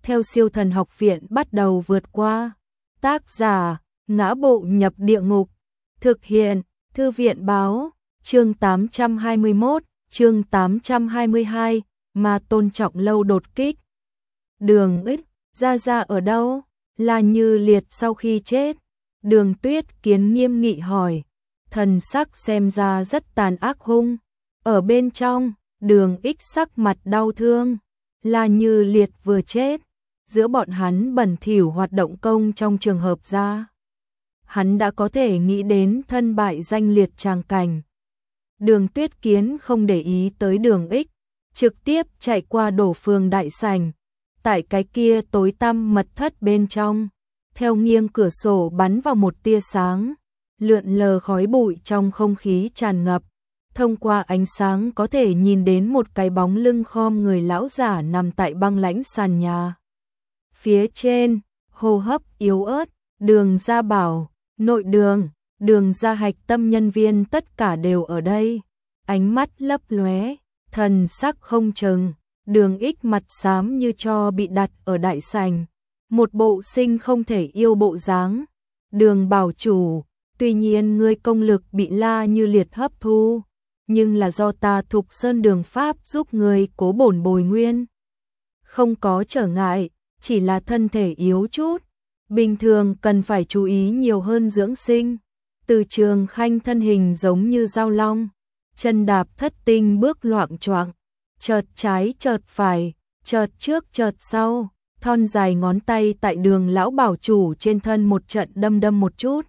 theo Siêu Thần Học Viện bắt đầu vượt qua. Tác giả: Ngã Bộ Nhập Địa Ngục. Thực hiện: Thư viện báo. Chương 821, chương 822, Ma Tôn Trọng Lâu đột kích. Đường Ích, Gia ở đâu? La Như Liệt sau khi chết. Đường Tuyết Kiến nghiêm nghị hỏi, thần sắc xem ra rất tàn ác hung. Ở bên trong, Đường Ích sắc mặt đau thương. La Như Liệt vừa chết, giữa bọn hắn bẩn thỉu hoạt động công trong trường hợp ra. Hắn đã có thể nghĩ đến thân bại danh liệt tràng cảnh. Đường Tuyết Kiến không để ý tới Đường Ích, trực tiếp chạy qua Đổ Phương đại sảnh. Tại cái kia tối tăm mật thất bên trong, theo nghiêng cửa sổ bắn vào một tia sáng, lượn lờ khói bụi trong không khí tràn ngập. Thông qua ánh sáng có thể nhìn đến một cái bóng lưng khom người lão giả nằm tại băng lãnh sàn nhà. Phía trên, hô hấp yếu ớt, Đường Gia Bảo, Nội Đường, Đường Gia Hạch tâm nhân viên tất cả đều ở đây. Ánh mắt lấp lóe, thần sắc không chừng. Đường Ích mặt xám như tro bị đặt ở đại sảnh, một bộ sinh không thể yêu bộ dáng. Đường bảo chủ, tuy nhiên ngươi công lực bị La Như Liệt hấp thu, nhưng là do ta Thục Sơn Đường Pháp giúp ngươi cố bổn bồi nguyên. Không có trở ngại, chỉ là thân thể yếu chút, bình thường cần phải chú ý nhiều hơn dưỡng sinh. Từ Trường Khanh thân hình giống như dao long, chân đạp thất tinh bước loạng choạng, chợt trái chợt phải, chợt trước chợt sau, thon dài ngón tay tại Đường lão bảo chủ trên thân một trận đâm một chút.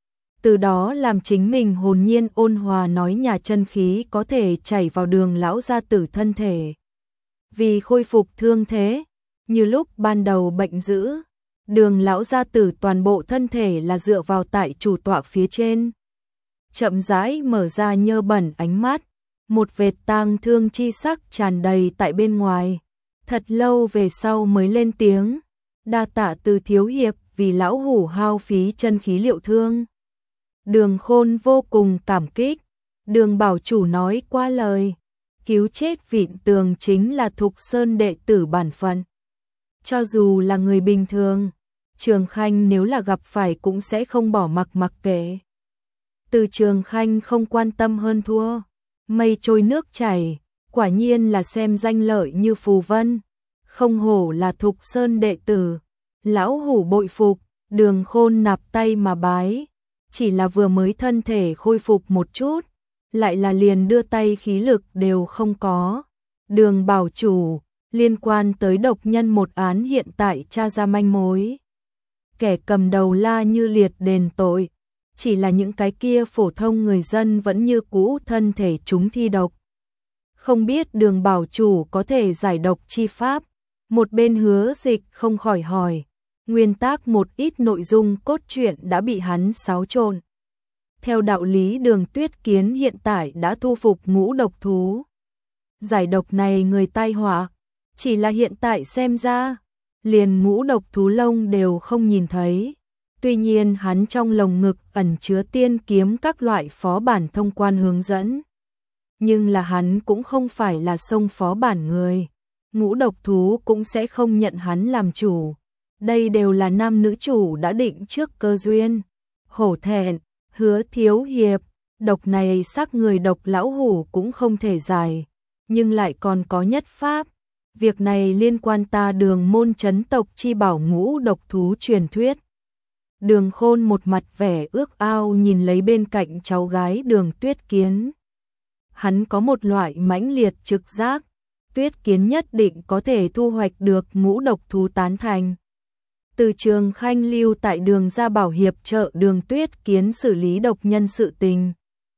Từ đó làm chính mình hồn nhiên ôn hòa nói nhà chân khí có thể chảy vào Đường lão gia tử thân thể. Vì khôi phục thương thế, như lúc ban đầu bệnh dữ, Đường lão gia tử toàn bộ thân thể là dựa vào tại chủ tọa phía trên. Chậm rãi mở ra nhơ bẩn ánh mắt, một vệt tang thương chi sắc tràn đầy tại bên ngoài. Thật lâu về sau mới lên tiếng, đa tạ Từ thiếu hiệp vì lão hủ hao phí chân khí liệu thương. Đường Khôn vô cùng cảm kích. Đường bảo chủ nói qua lời, cứu chết Vịn Tường chính là Thục Sơn đệ tử bản phận. Cho dù là người bình thường, Trường Khanh nếu là gặp phải cũng sẽ không bỏ mặc kệ. Từ Trường Khanh không quan tâm hơn thua, mây trôi nước chảy, quả nhiên là xem danh lợi như phù vân. Không hổ là Thục Sơn đệ tử, lão hủ bội phục. Đường Khôn nạp tay mà bái, chỉ là vừa mới thân thể khôi phục một chút, lại là liền đưa tay khí lực đều không có. Đường bảo chủ, liên quan tới độc nhân một án hiện tại tra ra manh mối. Kẻ cầm đầu La Như Liệt đền tội, chỉ là những cái kia phổ thông người dân vẫn như cũ thân thể chúng thi độc. Không biết Đường bảo chủ có thể giải độc chi pháp. Một bên Hứa Dịch không khỏi hỏi, nguyên tác một ít nội dung cốt truyện đã bị hắn xáo trộn. Theo đạo lý Đường Tuyết Kiến hiện tại đã thu phục ngũ độc thú. Giải độc này người tai họa, chỉ là hiện tại xem ra, liền ngũ độc thú lông đều không nhìn thấy. Tuy nhiên hắn trong lồng ngực ẩn chứa tiên kiếm các loại phó bản thông quan hướng dẫn. Nhưng là hắn cũng không phải là xông phó bản người. Ngũ độc thú cũng sẽ không nhận hắn làm chủ. Đây đều là nam nữ chủ đã định trước cơ duyên. Hổ thẹn, Hứa thiếu hiệp, độc này xác người độc lão hủ cũng không thể giải, nhưng lại còn có nhất pháp. Việc này liên quan ta Đường môn chấn tộc chi bảo ngũ độc thú truyền thuyết. Đường Khôn một mặt vẻ ước ao nhìn lấy bên cạnh cháu gái Đường Tuyết Kiến. Hắn có một loại mãnh liệt trực giác, Tuyết Kiến nhất định có thể thu hoạch được ngũ độc thú tán thành. Từ Trường Khanh lưu tại Đường Gia Bảo hiệp trợ Đường Tuyết Kiến xử lý độc nhân sự tình.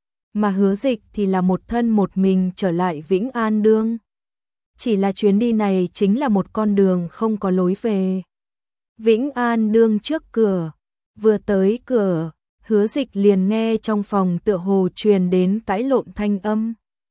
Mà Hứa Dịch thì là một thân một mình trở lại Vĩnh An Đương. Chỉ là chuyến đi này chính là một con đường không có lối về. Vĩnh An Đương trước cửa, vừa tới cửa, Hứa Dịch liền nghe trong phòng tựa hồ truyền đến cãi lộn thanh âm.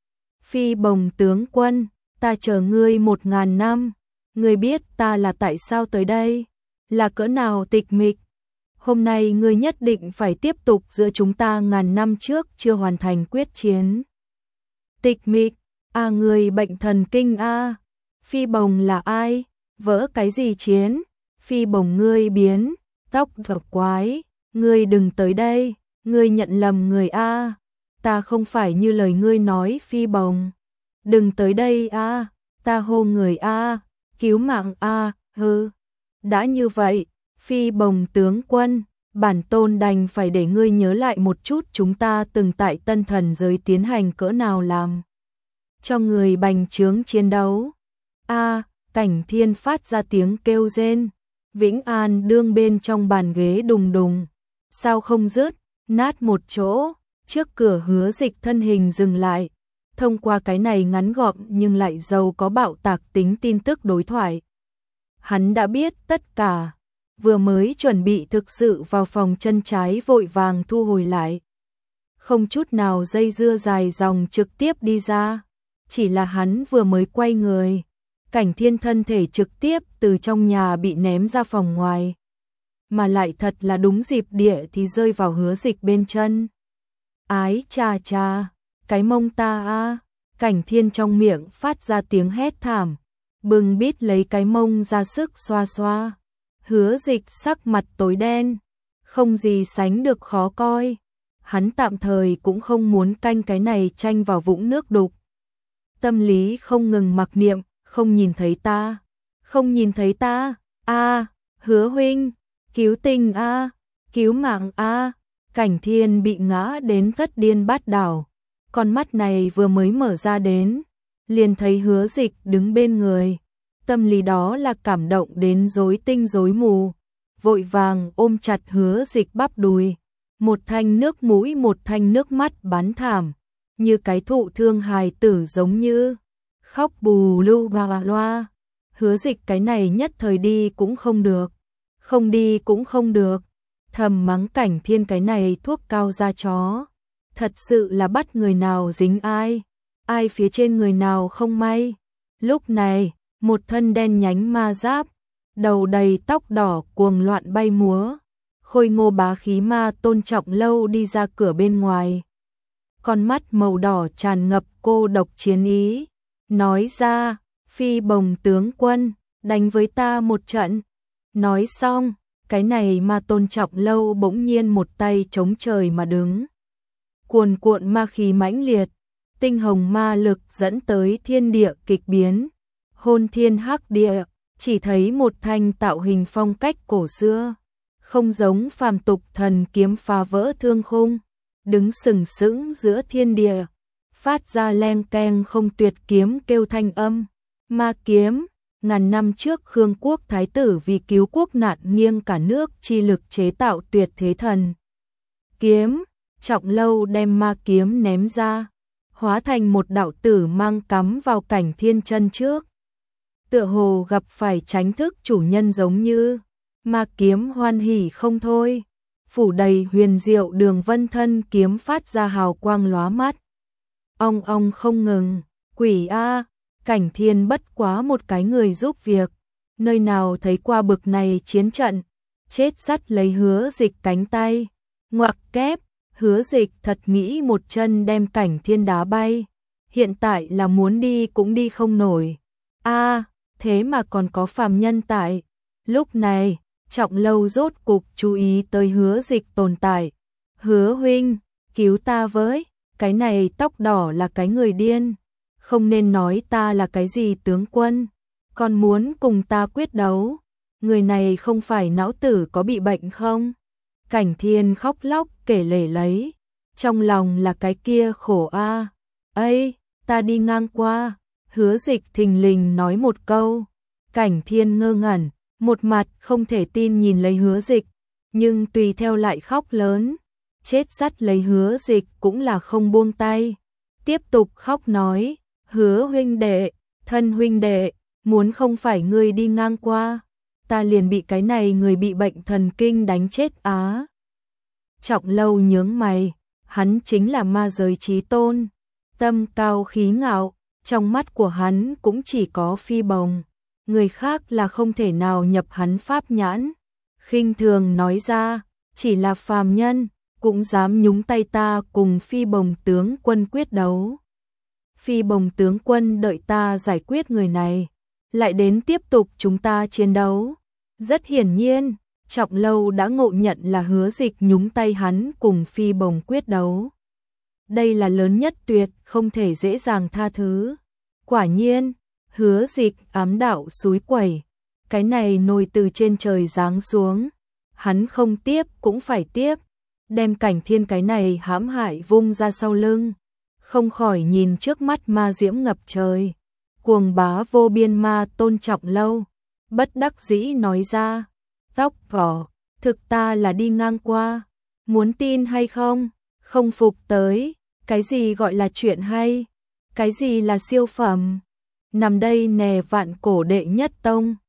Phi Bồng tướng quân, ta chờ ngươi 1000 năm, ngươi biết ta là tại sao tới đây, là cỡ nào tịch mịch. Hôm nay ngươi nhất định phải tiếp tục giữa chúng ta 1000 năm trước chưa hoàn thành quyết chiến. Tịch mịch, ngươi bệnh thần kinh a. Phi Bồng là ai? Vỡ cái gì chiến? Phi Bồng ngươi biến, tóc thở quái, ngươi đừng tới đây, ngươi nhận lầm người a. Ta không phải như lời ngươi nói Phi Bồng. Đừng tới đây a, ta hô người a, cứu mạng a, hừ. Đã như vậy, Phi Bồng tướng quân, bản tôn đành phải để ngươi nhớ lại một chút chúng ta từng tại Tân Thần giới tiến hành cỡ nào làm cho người bành trướng chiến đấu. A, Cảnh Thiên phát ra tiếng kêu rên, Vĩnh An đương bên trong bàn ghế đùng đùng, sao không dứt, nát một chỗ, trước cửa Hứa Dịch thân hình dừng lại, thông qua cái này ngắn gọn nhưng lại giàu có bạo tạc tính tin tức đối thoại. Hắn đã biết tất cả, vừa mới chuẩn bị thực sự vào phòng chân trái vội vàng thu hồi lại. Không chút nào dây dưa dài dòng trực tiếp đi ra, chỉ là hắn vừa mới quay người, Cảnh Thiên thân thể trực tiếp từ trong nhà bị ném ra phòng ngoài. Mà lại thật là đúng dịp địa thì rơi vào Hứa Dịch bên chân. Ái cha cha, cái mông ta a, Cảnh Thiên trong miệng phát ra tiếng hét thảm, bưng bít lấy cái mông ra sức xoa xoa. Hứa Dịch sắc mặt tối đen, không gì sánh được khó coi. Hắn tạm thời cũng không muốn canh cái này tranh vào vũng nước đục. Tâm lý không ngừng mặc niệm, không nhìn thấy ta, không nhìn thấy ta, a, Hứa huynh, cứu tình a, cứu mạng a. Cảnh Thiên bị ngã đến thất điên bát đảo, con mắt này vừa mới mở ra đến, liền thấy Hứa Dịch đứng bên người, tâm lý đó là cảm động đến rối tinh rối mù, vội vàng ôm chặt Hứa Dịch bắp đùi, một thanh nước mũi một thanh nước mắt bắn thảm, như cái thụ thương hài tử giống như khóc bù lu bà loa. Hứa Dịch cái này nhất thời đi cũng không được, không đi cũng không được, thầm mắng Cảnh Thiên cái này thuốc cao da chó, thật sự là bắt người nào dính ai, ai phía trên người nào không may. Lúc này, một thân đen nhánh ma giáp, đầu đầy tóc đỏ cuồng loạn bay múa, khôi ngô bá khí ma Tôn Trọng Lâu đi ra cửa bên ngoài. Con mắt màu đỏ tràn ngập cô độc chiến ý, nói ra, Phi Bồng tướng quân, đánh với ta một trận. Nói xong, cái này ma Tôn Trọng Lâu bỗng nhiên một tay chống trời mà đứng. Cuồn cuộn ma khí mãnh liệt, tinh hồng ma lực dẫn tới thiên địa kịch biến, hôn thiên hắc địa, chỉ thấy một thanh tạo hình phong cách cổ xưa, không giống phàm tục thần kiếm phá vỡ thương khung, đứng sừng sững giữa thiên địa, phát ra leng keng không tuyệt kiếm kêu thanh âm. Ma kiếm, ngàn năm trước Khương quốc thái tử vì cứu quốc nạn nghiêng cả nước chi lực chế tạo tuyệt thế thần kiếm. Trọng Lâu đem ma kiếm ném ra, hóa thành một đạo tử mang cắm vào Cảnh Thiên chân trước. Tựa hồ gặp phải tránh thức chủ nhân giống như, ma kiếm hoan hỉ không thôi, phủ đầy huyền diệu đường vân thân kiếm phát ra hào quang lóa mắt. Ong ong không ngừng, quỷ a, Cảnh Thiên bất quá một cái người giúp việc, nơi nào thấy qua bực này chiến trận, chết dắt lấy Hứa Dịch cánh tay, ngoặc kép. Hứa Dịch thật nghĩ một chân đem Cảnh Thiên đá bay, hiện tại là muốn đi cũng đi không nổi. A, thế mà còn có phàm nhân tại. Lúc này, Trọng Lâu rốt cục chú ý tới Hứa Dịch tồn tại. Hứa huynh, cứu ta với, cái này tóc đỏ là cái người điên, không nên nói ta là cái gì tướng quân, còn muốn cùng ta quyết đấu. Người này không phải não tử có bị bệnh không? Cảnh Thiên khóc lóc kể lể lấy, trong lòng là cái kia khổ a. Ây, ta đi ngang qua. Hứa Dịch thình lình nói một câu. Cảnh Thiên ngơ ngẩn, một mặt không thể tin nhìn lấy Hứa Dịch, nhưng tùy theo lại khóc lớn, chết dắt lấy Hứa Dịch cũng là không buông tay, tiếp tục khóc nói, Hứa huynh đệ, thân huynh đệ, muốn không phải ngươi đi ngang qua, ta liền bị cái này người bị bệnh thần kinh đánh chết á. Trọng Lâu nhướng mày, hắn chính là ma giới chí tôn, tâm cao khí ngạo, trong mắt của hắn cũng chỉ có Phi Bồng, người khác là không thể nào nhập hắn pháp nhãn. Khinh thường nói ra, chỉ là phàm nhân, cũng dám nhúng tay ta cùng Phi Bồng tướng quân quyết đấu. Phi Bồng tướng quân đợi ta giải quyết người này, lại đến tiếp tục chúng ta chiến đấu. Rất hiển nhiên, Trọng Lâu đã ngộ nhận là Hứa Dịch nhúng tay hắn cùng Phi Bồng quyết đấu. Đây là lớn nhất tuyệt, không thể dễ dàng tha thứ. Quả nhiên, Hứa Dịch ám đạo xúi quẩy, cái này nồi từ trên trời giáng xuống, hắn không tiếp cũng phải tiếp, đem Cảnh Thiên cái này hãm hại vung ra sau lưng, không khỏi nhìn trước mắt ma diễm ngập trời, cuồng bá vô biên ma tôn Trọng Lâu, bất đắc dĩ nói ra, tóc vỏ, thực ta là đi ngang qua, muốn tin hay không, không phục tới, cái gì gọi là chuyện hay, cái gì là siêu phẩm, nằm đây nè vạn cổ đệ nhất tông.